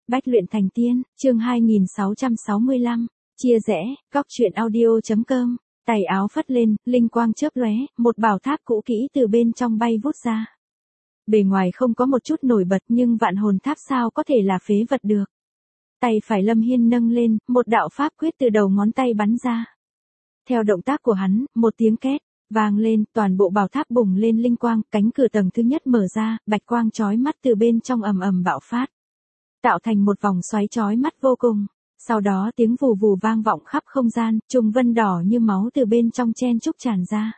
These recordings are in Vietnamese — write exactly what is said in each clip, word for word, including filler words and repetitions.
Bách luyện thành tiên, chương hai nghìn sáu trăm sáu mươi lăm, chia rẽ, góc truyện audio.com, tay áo phất lên, linh quang chớp lóe, một bảo tháp cũ kỹ từ bên trong bay vút ra. Bề ngoài không có một chút nổi bật nhưng vạn hồn tháp sao có thể là phế vật được. Tay phải Lâm Hiên nâng lên, một đạo pháp quyết từ đầu ngón tay bắn ra. Theo động tác của hắn, một tiếng két vang lên, toàn bộ bảo tháp bùng lên linh quang, cánh cửa tầng thứ nhất mở ra, bạch quang chói mắt từ bên trong ầm ầm bạo phát, tạo thành một vòng xoáy chói mắt vô cùng. Sau đó tiếng vù vù vang vọng khắp không gian, trùng vân đỏ như máu từ bên trong chen chúc tràn ra.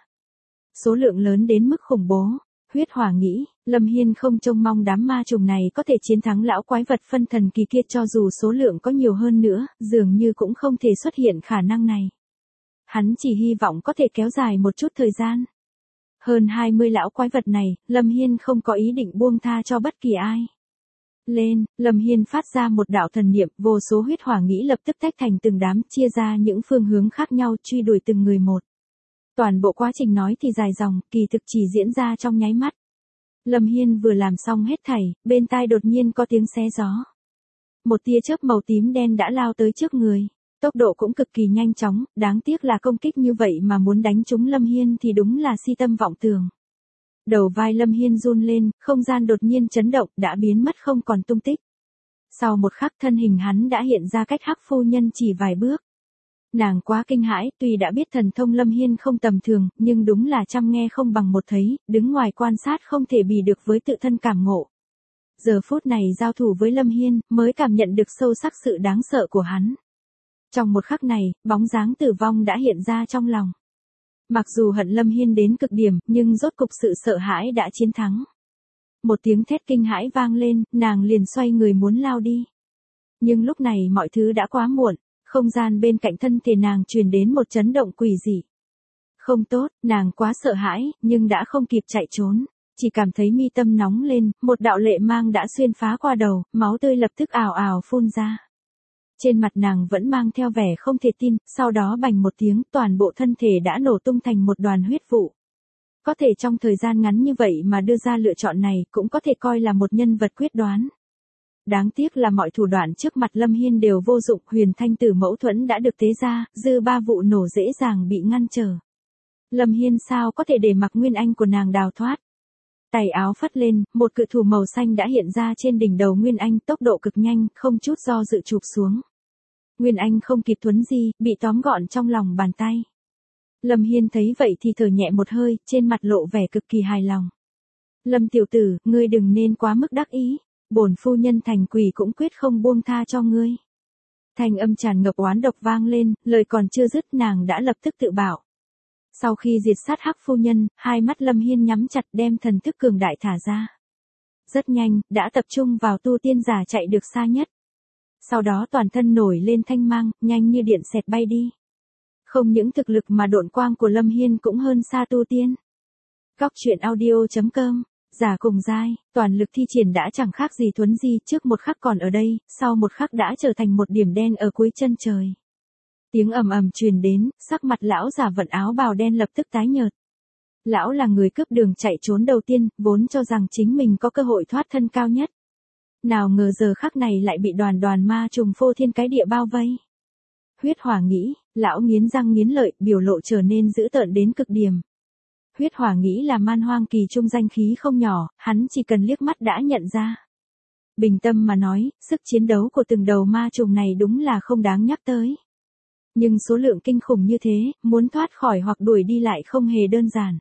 Số lượng lớn đến mức khủng bố. Huyết hỏa nghĩ, Lâm Hiên không trông mong đám ma trùng này có thể chiến thắng lão quái vật phân thần kỳ kia, cho dù số lượng có nhiều hơn nữa, dường như cũng không thể xuất hiện khả năng này. Hắn chỉ hy vọng có thể kéo dài một chút thời gian. Hơn hai mươi lão quái vật này, Lâm Hiên không có ý định buông tha cho bất kỳ ai. Lên, Lâm Hiên phát ra một đạo thần niệm, vô số huyết hỏa nghĩ lập tức tách thành từng đám, chia ra những phương hướng khác nhau, truy đuổi từng người một. Toàn bộ quá trình nói thì dài dòng, kỳ thực chỉ diễn ra trong nháy mắt. Lâm Hiên vừa làm xong hết thảy, bên tai đột nhiên có tiếng xé gió. Một tia chớp màu tím đen đã lao tới trước người, tốc độ cũng cực kỳ nhanh chóng, đáng tiếc là công kích như vậy mà muốn đánh trúng Lâm Hiên thì đúng là si tâm vọng tưởng. Đầu vai Lâm Hiên run lên, không gian đột nhiên chấn động, đã biến mất không còn tung tích. Sau một khắc thân hình hắn đã hiện ra cách Hắc phu nhân chỉ vài bước. Nàng quá kinh hãi, tuy đã biết thần thông Lâm Hiên không tầm thường, nhưng đúng là trăm nghe không bằng một thấy, đứng ngoài quan sát không thể bì được với tự thân cảm ngộ. Giờ phút này giao thủ với Lâm Hiên, mới cảm nhận được sâu sắc sự đáng sợ của hắn. Trong một khắc này, bóng dáng tử vong đã hiện ra trong lòng. Mặc dù hận Lâm Hiên đến cực điểm, nhưng rốt cục sự sợ hãi đã chiến thắng. Một tiếng thét kinh hãi vang lên, nàng liền xoay người muốn lao đi. Nhưng lúc này mọi thứ đã quá muộn. Không gian bên cạnh thân thể nàng truyền đến một chấn động quỷ dị. Không tốt, nàng quá sợ hãi, nhưng đã không kịp chạy trốn. Chỉ cảm thấy mi tâm nóng lên, một đạo lệ mang đã xuyên phá qua đầu, máu tươi lập tức ào ào phun ra. Trên mặt nàng vẫn mang theo vẻ không thể tin, sau đó bành một tiếng, toàn bộ thân thể đã nổ tung thành một đoàn huyết vụ. Có thể trong thời gian ngắn như vậy mà đưa ra lựa chọn này, cũng có thể coi là một nhân vật quyết đoán. Đáng tiếc là mọi thủ đoạn trước mặt Lâm Hiên đều vô dụng, huyền thanh tử mẫu thuẫn đã được tế ra, dư ba vụ nổ dễ dàng bị ngăn trở. Lâm Hiên sao có thể để mặc Nguyên Anh của nàng đào thoát. Tay áo phất lên, một cự thủ màu xanh đã hiện ra trên đỉnh đầu Nguyên Anh, tốc độ cực nhanh, không chút do dự chụp xuống. Nguyên Anh không kịp thuấn di, bị tóm gọn trong lòng bàn tay. Lâm Hiên thấy vậy thì thở nhẹ một hơi, trên mặt lộ vẻ cực kỳ hài lòng. Lâm tiểu tử, ngươi đừng nên quá mức đắc ý. Bổn phu nhân thành quỷ cũng quyết không buông tha cho ngươi. Thanh âm tràn ngập oán độc vang lên, lời còn chưa dứt nàng đã lập tức tự bảo. Sau khi diệt sát Hắc phu nhân, hai mắt Lâm Hiên nhắm chặt đem thần thức cường đại thả ra. Rất nhanh, đã tập trung vào tu tiên giả chạy được xa nhất. Sau đó toàn thân nổi lên thanh mang, nhanh như điện xẹt bay đi. Không những thực lực mà độn quang của Lâm Hiên cũng hơn xa tu tiên. Góc truyện audio.com Giả cùng dai, toàn lực thi triển đã chẳng khác gì thuấn di, trước một khắc còn ở đây, sau một khắc đã trở thành một điểm đen ở cuối chân trời. Tiếng ầm ầm truyền đến, sắc mặt lão giả vận áo bào đen lập tức tái nhợt. Lão là người cướp đường chạy trốn đầu tiên, vốn cho rằng chính mình có cơ hội thoát thân cao nhất. Nào ngờ giờ khắc này lại bị đoàn đoàn ma trùng phô thiên cái địa bao vây. Huyết hỏa nghĩ, lão nghiến răng nghiến lợi, biểu lộ trở nên dữ tợn đến cực điểm. Huyết hỏa nghĩ là man hoang kỳ trung danh khí không nhỏ, hắn chỉ cần liếc mắt đã nhận ra. Bình tâm mà nói, sức chiến đấu của từng đầu ma trùng này đúng là không đáng nhắc tới. Nhưng số lượng kinh khủng như thế, muốn thoát khỏi hoặc đuổi đi lại không hề đơn giản.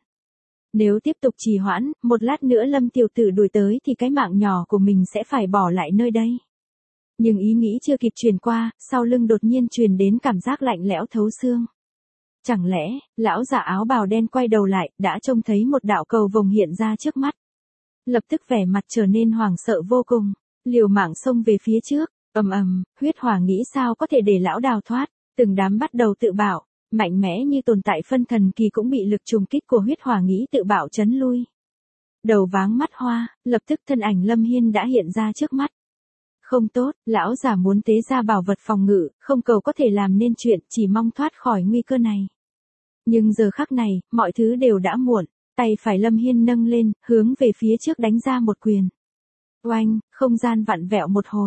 Nếu tiếp tục trì hoãn, một lát nữa Lâm tiểu tử đuổi tới thì cái mạng nhỏ của mình sẽ phải bỏ lại nơi đây. Nhưng ý nghĩ chưa kịp truyền qua, sau lưng đột nhiên truyền đến cảm giác lạnh lẽo thấu xương. Chẳng lẽ, lão giả áo bào đen quay đầu lại, đã trông thấy một đạo cầu vồng hiện ra trước mắt. Lập tức vẻ mặt trở nên hoảng sợ vô cùng, liều mạng xông về phía trước, ầm ầm, huyết hỏa nghĩ sao có thể để lão đào thoát, từng đám bắt đầu tự bảo, mạnh mẽ như tồn tại phân thần kỳ cũng bị lực trùng kích của huyết hỏa nghĩ tự bảo chấn lui. Đầu váng mắt hoa, lập tức thân ảnh Lâm Hiên đã hiện ra trước mắt. Không tốt, lão giả muốn tế ra bảo vật phòng ngự, không cầu có thể làm nên chuyện, chỉ mong thoát khỏi nguy cơ này. Nhưng giờ khắc này, mọi thứ đều đã muộn, tay phải Lâm Hiên nâng lên, hướng về phía trước đánh ra một quyền. Oanh, không gian vặn vẹo một hồi,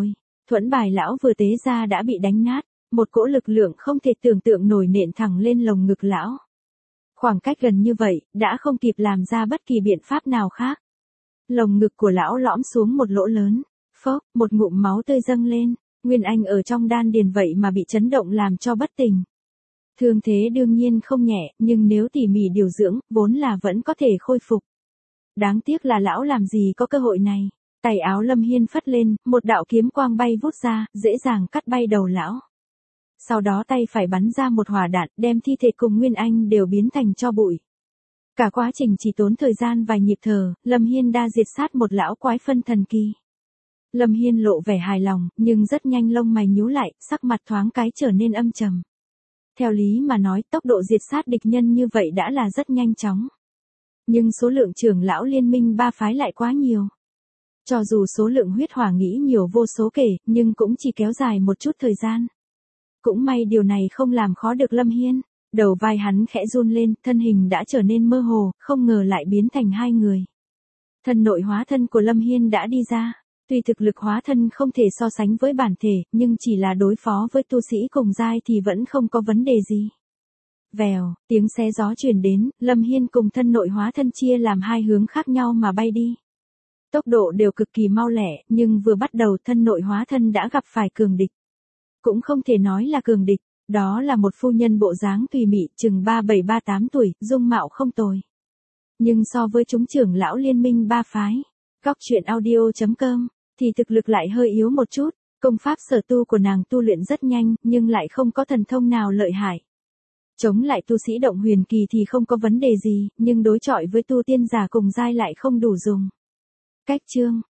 Thuẫn bài lão vừa tế ra đã bị đánh nát, một cỗ lực lượng không thể tưởng tượng nổi nện thẳng lên lồng ngực lão. Khoảng cách gần như vậy, đã không kịp làm ra bất kỳ biện pháp nào khác. Lồng ngực của lão lõm xuống một lỗ lớn, phốc, một ngụm máu tươi dâng lên, Nguyên Anh ở trong đan điền vậy mà bị chấn động làm cho bất tỉnh. Thương thế đương nhiên không nhẹ, nhưng nếu tỉ mỉ điều dưỡng, vốn là vẫn có thể khôi phục. Đáng tiếc là lão làm gì có cơ hội này. Tay áo Lâm Hiên phất lên, một đạo kiếm quang bay vút ra, dễ dàng cắt bay đầu lão. Sau đó tay phải bắn ra một hỏa đạn, đem thi thể cùng Nguyên Anh đều biến thành tro bụi. Cả quá trình chỉ tốn thời gian vài nhịp thở, Lâm Hiên đã diệt sát một lão quái phân thần kỳ. Lâm Hiên lộ vẻ hài lòng, nhưng rất nhanh lông mày nhíu lại, sắc mặt thoáng cái trở nên âm trầm. Theo lý mà nói, tốc độ diệt sát địch nhân như vậy đã là rất nhanh chóng. Nhưng số lượng trưởng lão liên minh ba phái lại quá nhiều. Cho dù số lượng huyết hỏa nghĩ nhiều vô số kể, nhưng cũng chỉ kéo dài một chút thời gian. Cũng may điều này không làm khó được Lâm Hiên. Đầu vai hắn khẽ run lên, thân hình đã trở nên mơ hồ, không ngờ lại biến thành hai người. Thân nội hóa thân của Lâm Hiên đã đi ra. Tuy thực lực hóa thân không thể so sánh với bản thể, nhưng chỉ là đối phó với tu sĩ cùng giai thì vẫn không có vấn đề gì. Vèo, tiếng xé gió truyền đến, Lâm Hiên cùng thân nội hóa thân chia làm hai hướng khác nhau mà bay đi. Tốc độ đều cực kỳ mau lẹ, nhưng vừa bắt đầu thân nội hóa thân đã gặp phải cường địch. Cũng không thể nói là cường địch, đó là một phu nhân bộ dáng tùy mị, chừng ba bảy ba tám tuổi, dung mạo không tồi. Nhưng so với chúng trưởng lão liên minh ba phái, góc truyện audio chấm com, thì thực lực lại hơi yếu một chút. Công pháp sở tu của nàng tu luyện rất nhanh, nhưng lại không có thần thông nào lợi hại. Chống lại tu sĩ động huyền kỳ thì không có vấn đề gì, nhưng đối chọi với tu tiên giả cùng giai lại không đủ dùng. Cách chương